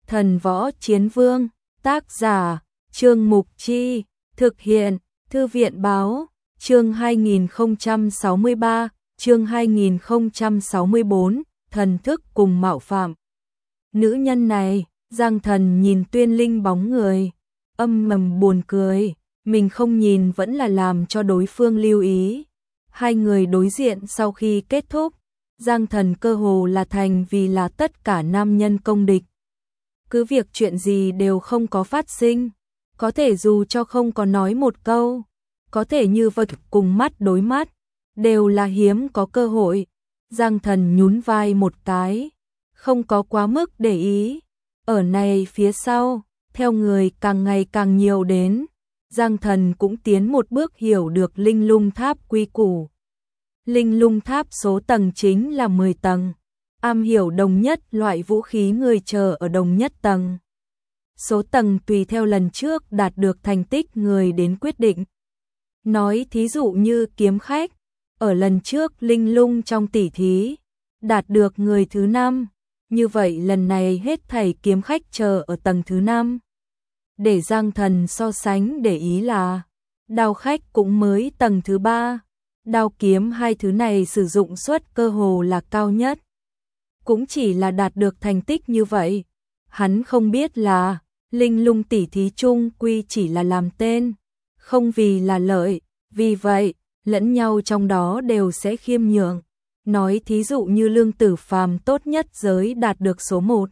Thần Võ Chiến Vương, tác giả, Trương Mục Chi, thực hiện, Thư viện Báo, chương 2063, chương 2064, thần thức cùng mạo phạm. Nữ nhân này, Giang Thần nhìn Tuyên Linh bóng người, âm mầm buồn cười, mình không nhìn vẫn là làm cho đối phương lưu ý. Hai người đối diện sau khi kết thúc, Giang Thần cơ hồ là thành vì là tất cả nam nhân công địch. Cứ việc chuyện gì đều không có phát sinh, có thể dù cho không có nói một câu, có thể như vật cùng mắt đối mắt, đều là hiếm có cơ hội. Giang Thần nhún vai một cái, không có quá mức để ý. Ở này phía sau, theo người càng ngày càng nhiều đến, Giang Thần cũng tiến một bước hiểu được Linh Lung Tháp quy củ. Linh Lung Tháp số tầng chính là 10 tầng, am hiểu đồng nhất loại vũ khí người chờ ở đồng nhất tầng. Số tầng tùy theo lần trước đạt được thành tích người đến quyết định. Nói thí dụ như kiếm khách, ở lần trước Linh Lung trong tỷ thí, đạt được người thứ 5, như vậy lần này hết thảy kiếm khách chờ ở tầng thứ 5. Để Giang Thần so sánh để ý là, đao khách cũng mới tầng thứ 3, đao kiếm hai thứ này sử dụng suất cơ hồ là cao nhất. Cũng chỉ là đạt được thành tích như vậy, hắn không biết là, Linh Lung tỷ thí chung quy chỉ là làm tên, không vì là lợi, vì vậy, lẫn nhau trong đó đều sẽ khiêm nhượng. Nói thí dụ như Lương Tử Phàm tốt nhất giới đạt được số 1.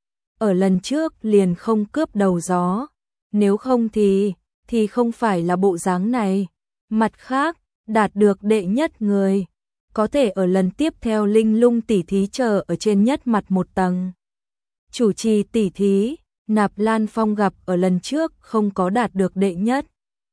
Ở lần trước liền không cướp đầu gió, nếu không thì không phải là bộ dáng này. Mặt khác, đạt được đệ nhất người, có thể ở lần tiếp theo Linh Lung tỷ thí chờ ở trên nhất mặt một tầng. Chủ trì tỷ thí, Nạp Lan Phong gặp ở lần trước không có đạt được đệ nhất.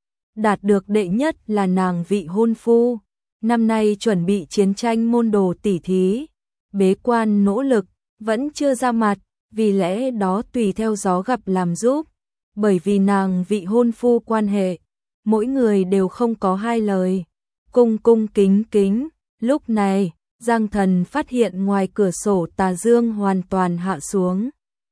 Đạt được đệ nhất là nàng vị hôn phu, năm nay chuẩn bị chiến tranh môn đồ tỷ thí, bế quan nỗ lực, vẫn chưa ra mặt, vì lẽ đó tùy theo gió gặp làm giúp, bởi vì nàng vị hôn phu quan hệ, mỗi người đều không có hai lời, cung cung kính kính. Lúc này, Giang Thần phát hiện ngoài cửa sổ tà dương hoàn toàn hạ xuống.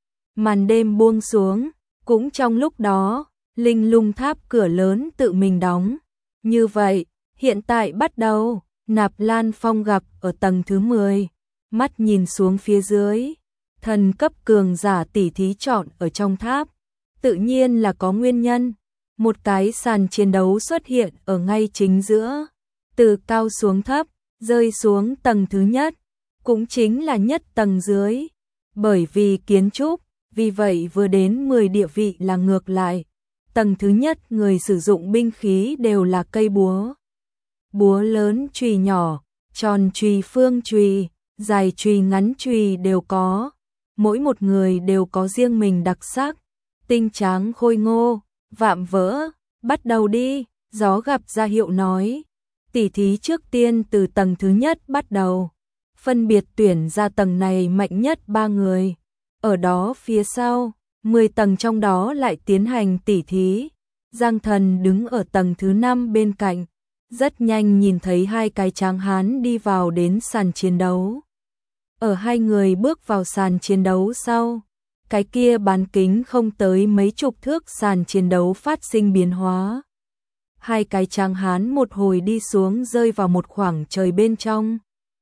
Màn đêm buông xuống, cũng trong lúc đó, Linh Lung Tháp cửa lớn tự mình đóng. Như vậy, hiện tại bắt đầu, Nạp Lan Phong gặp ở tầng thứ 10, mắt nhìn xuống phía dưới, thần cấp cường giả tỷ thí chọn ở trong tháp, tự nhiên là có nguyên nhân. Một cái sàn chiến đấu xuất hiện ở ngay chính giữa, từ cao xuống thấp, rơi xuống tầng thứ nhất, cũng chính là nhất tầng dưới. Bởi vì kiến trúc, vì vậy vừa đến 10 địa vị là ngược lại. Tầng thứ nhất người sử dụng binh khí đều là cây búa. Búa lớn chùy nhỏ, tròn chùy phương chùy, dài chùy ngắn chùy đều có. Mỗi một người đều có riêng mình đặc sắc, tinh tráng khôi ngô, vạm vỡ. Bắt đầu đi, gió gặp ra hiệu nói. Tỷ thí trước tiên từ tầng thứ nhất bắt đầu, phân biệt tuyển ra tầng này mạnh nhất 3 người. Ở đó phía sau, 10 tầng trong đó lại tiến hành tỷ thí. Giang Thần đứng ở tầng thứ 5 bên cạnh, rất nhanh nhìn thấy hai cái tráng hán đi vào đến sàn chiến đấu. Ở hai người bước vào sàn chiến đấu sau, cái kia bán kính không tới mấy chục thước sàn chiến đấu phát sinh biến hóa. Hai cái tráng hán một hồi đi xuống rơi vào một khoảng trời bên trong.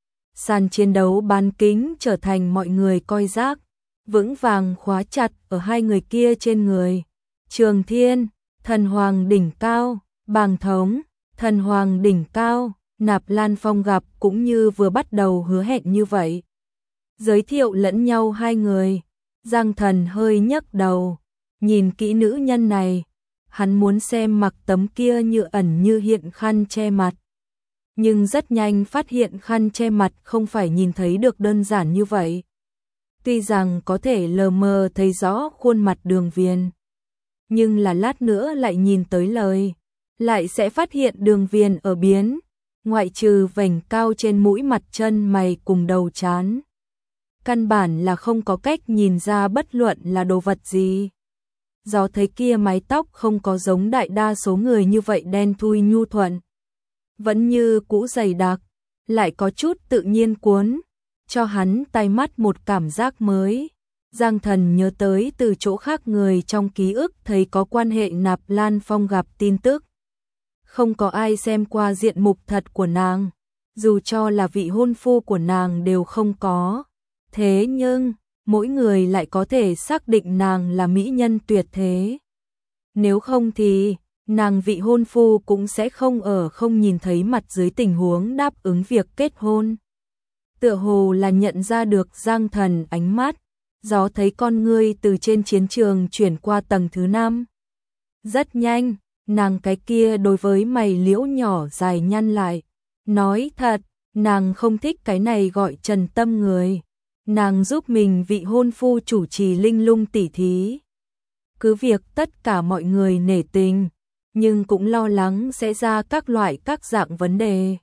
Sàn chiến đấu bán kính trở thành mọi người coi rác, vững vàng khóa chặt ở hai người kia trên người. Trường Thiên, thần hoàng đỉnh cao, Bàng Thống, thần hoàng đỉnh cao. Nạp Lan Phong gặp cũng như vừa bắt đầu hứa hẹn như vậy. Giới thiệu lẫn nhau hai người, Giang Thần hơi nhấc đầu, nhìn kỹ nữ nhân này. Hắn muốn xem mặc tấm kia như ẩn như hiện khăn che mặt. Nhưng rất nhanh phát hiện khăn che mặt không phải nhìn thấy được đơn giản như vậy. Tuy rằng có thể lờ mờ thấy rõ khuôn mặt Đường Viền, nhưng là lát nữa lại nhìn tới lời, lại sẽ phát hiện Đường Viền ở biến, ngoại trừ vành cao trên mũi mặt chân mày cùng đầu trán. Căn bản là không có cách nhìn ra bất luận là đồ vật gì. Do thấy kia mái tóc không có giống đại đa số người như vậy đen thui nhu thuận, vẫn như cũ dày đặc, lại có chút tự nhiên cuốn, cho hắn tai mắt một cảm giác mới. Giang Thần nhớ tới từ chỗ khác người trong ký ức thấy có quan hệ Nạp Lan Phong gặp tin tức. Không có ai xem qua diện mục thật của nàng, dù cho là vị hôn phu của nàng đều không có. Thế nhưng, mỗi người lại có thể xác định nàng là mỹ nhân tuyệt thế. Nếu không thì, nàng vị hôn phu cũng sẽ không nhìn thấy mặt dưới tình huống đáp ứng việc kết hôn. Tựa hồ là nhận ra được Giang Thần ánh mắt, gió thấy con ngươi từ trên chiến trường chuyển qua tầng thứ 5. Rất nhanh, nàng cái kia đối với mày liễu nhỏ dài nhăn lại. Nói thật, nàng không thích cái này gọi Trần Tâm người. Nàng giúp mình vị hôn phu chủ trì linh lung tỉ thí. Cứ việc tất cả mọi người nể tình, nhưng cũng lo lắng sẽ ra các dạng vấn đề.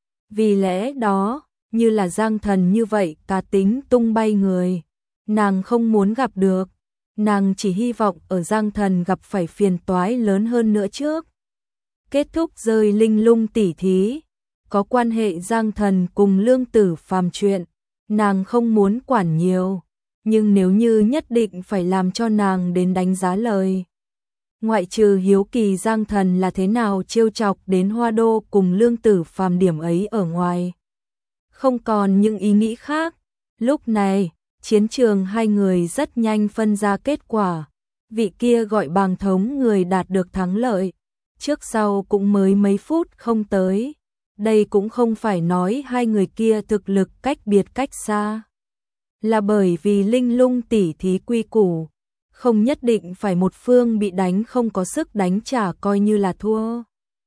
Vì lẽ đó, như là Giang Thần như vậy cá tính tung bay người, nàng không muốn gặp được. Nàng chỉ hy vọng ở Giang Thần gặp phải phiền toái lớn hơn nữa trước. Kết thúc rơi linh lung tỉ thí, có quan hệ Giang Thần cùng Lương Tử Phàm chuyện, nàng không muốn quản nhiều, nhưng nếu như nhất định phải làm cho nàng đến đánh giá lời. Ngoại trừ hiếu kỳ Giang Thần là thế nào trêu chọc đến Hoa Đô cùng Lương Tử Phàm điểm ấy ở ngoài. Không còn những ý nghĩ khác, lúc này, chiến trường hai người rất nhanh phân ra kết quả. Vị kia gọi Bàng Thống người đạt được thắng lợi, trước sau cũng mới mấy phút không tới. Đây cũng không phải nói hai người kia thực lực cách biệt cách xa, là bởi vì linh lung tỉ thí quy củ, không nhất định phải một phương bị đánh không có sức đánh trả coi như là thua,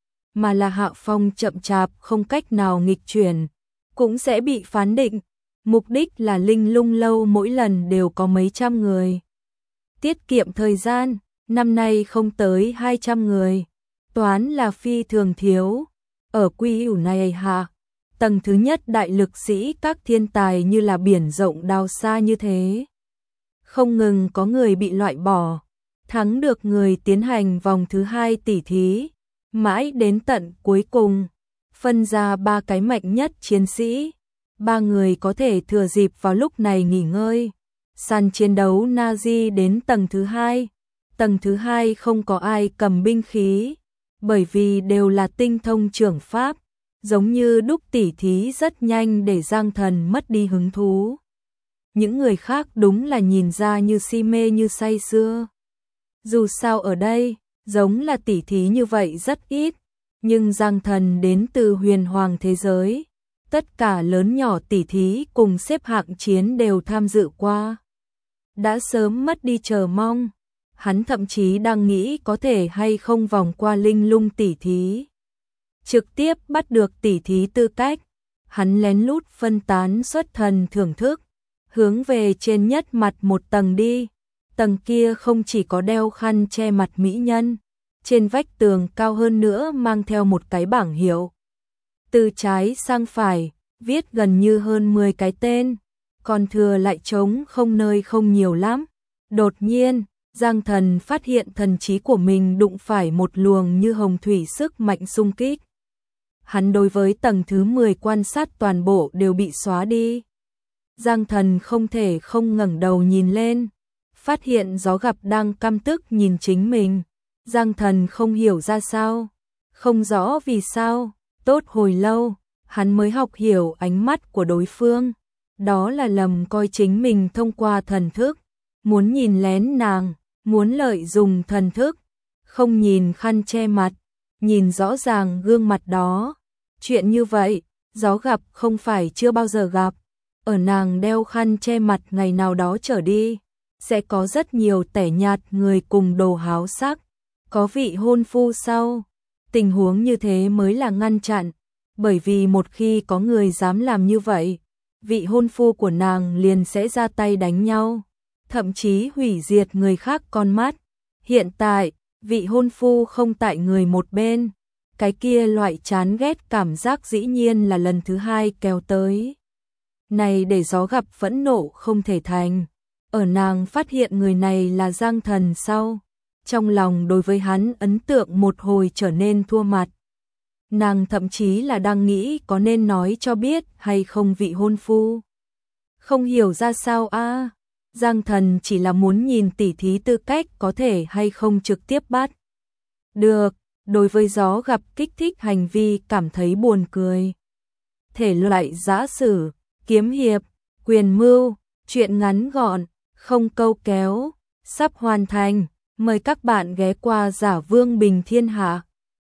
mà là hạ phong chậm chạp không cách nào nghịch chuyển, cũng sẽ bị phán định. Mục đích là linh lung lâu mỗi lần đều có mấy trăm người. Tiết kiệm thời gian, năm nay không tới 200 người. Toán là phi thường thiếu. Ở quy ủ này hạ, tầng thứ nhất đại lực sĩ các thiên tài như là biển rộng đào xa như thế. Không ngừng có người bị loại bỏ, thắng được người tiến hành vòng thứ 2 tỉ thí, mãi đến tận cuối cùng, phân ra 3 cái mạnh nhất chiến sĩ. 3 người có thể thừa dịp vào lúc này nghỉ ngơi. Sàn chiến đấu Nazi đến tầng thứ 2. Tầng thứ 2 không có ai cầm binh khí, bởi vì đều là tinh thông trưởng pháp, giống như đúc tỉ thí rất nhanh để Giang Thần mất đi hứng thú. Những người khác đúng là nhìn ra như si mê như say sưa. Dù sao ở đây, giống là tỉ thí như vậy rất ít, nhưng Giang Thần đến từ huyền hoàng thế giới. Tất cả lớn nhỏ tỉ thí cùng xếp hạng chiến đều tham dự qua. Đã sớm mất đi chờ mong, hắn thậm chí đang nghĩ có thể hay không vòng qua linh lung tỉ thí. Trực tiếp bắt được tỉ thí tư cách, hắn lén lút phân tán xuất thần thưởng thức, hướng về trên nhất mặt một tầng đi. Tầng kia không chỉ có đeo khăn che mặt mỹ nhân, trên vách tường cao hơn nữa mang theo một cái bảng hiệu. Từ trái sang phải, viết gần như hơn 10 cái tên, còn thừa lại trống không nơi không nhiều lắm. Đột nhiên, Giang Thần phát hiện thần trí của mình đụng phải một luồng như hồng thủy sức mạnh xung kích. Hắn đối với tầng thứ 10 quan sát toàn bộ đều bị xóa đi. Giang Thần không thể không ngẩng đầu nhìn lên, phát hiện gió gặp đang căm tức nhìn chính mình. Giang Thần không hiểu ra sao, không rõ vì sao. Tốt hồi lâu, hắn mới học hiểu ánh mắt của đối phương. Đó là lầm coi chính mình thông qua thần thức, muốn nhìn lén nàng, muốn lợi dụng thần thức, không nhìn khăn che mặt, nhìn rõ ràng gương mặt đó. Chuyện như vậy, gió gặp không phải chưa bao giờ gặp. Ở nàng đeo khăn che mặt ngày nào đó trở đi, sẽ có rất nhiều tẻ nhạt người cùng đồ háo sắc, có vị hôn phu sau. Tình huống như thế mới là ngăn chặn, bởi vì một khi có người dám làm như vậy, vị hôn phu của nàng liền sẽ ra tay đánh nhau, thậm chí hủy diệt người khác con mắt. Hiện tại, vị hôn phu không tại người một bên, cái kia loại chán ghét cảm giác dĩ nhiên là lần thứ 2 kéo tới. Này để gió gặp phẫn nộ không thể thành, ở nàng phát hiện người này là Giang Thần sau. Trong lòng đối với hắn ấn tượng một hồi trở nên thua mặt. Nàng thậm chí là đang nghĩ có nên nói cho biết hay không vị hôn phu. Không hiểu ra sao Giang Thần chỉ là muốn nhìn tỉ thí tư cách có thể hay không trực tiếp bắt được, đối với gió gặp kích thích hành vi cảm thấy buồn cười. Thể loại giã sử, kiếm hiệp, quyền mưu, truyện ngắn gọn, không câu kéo, sắp hoàn thành, mời các bạn ghé qua Giả Vương Bình Thiên Hạ.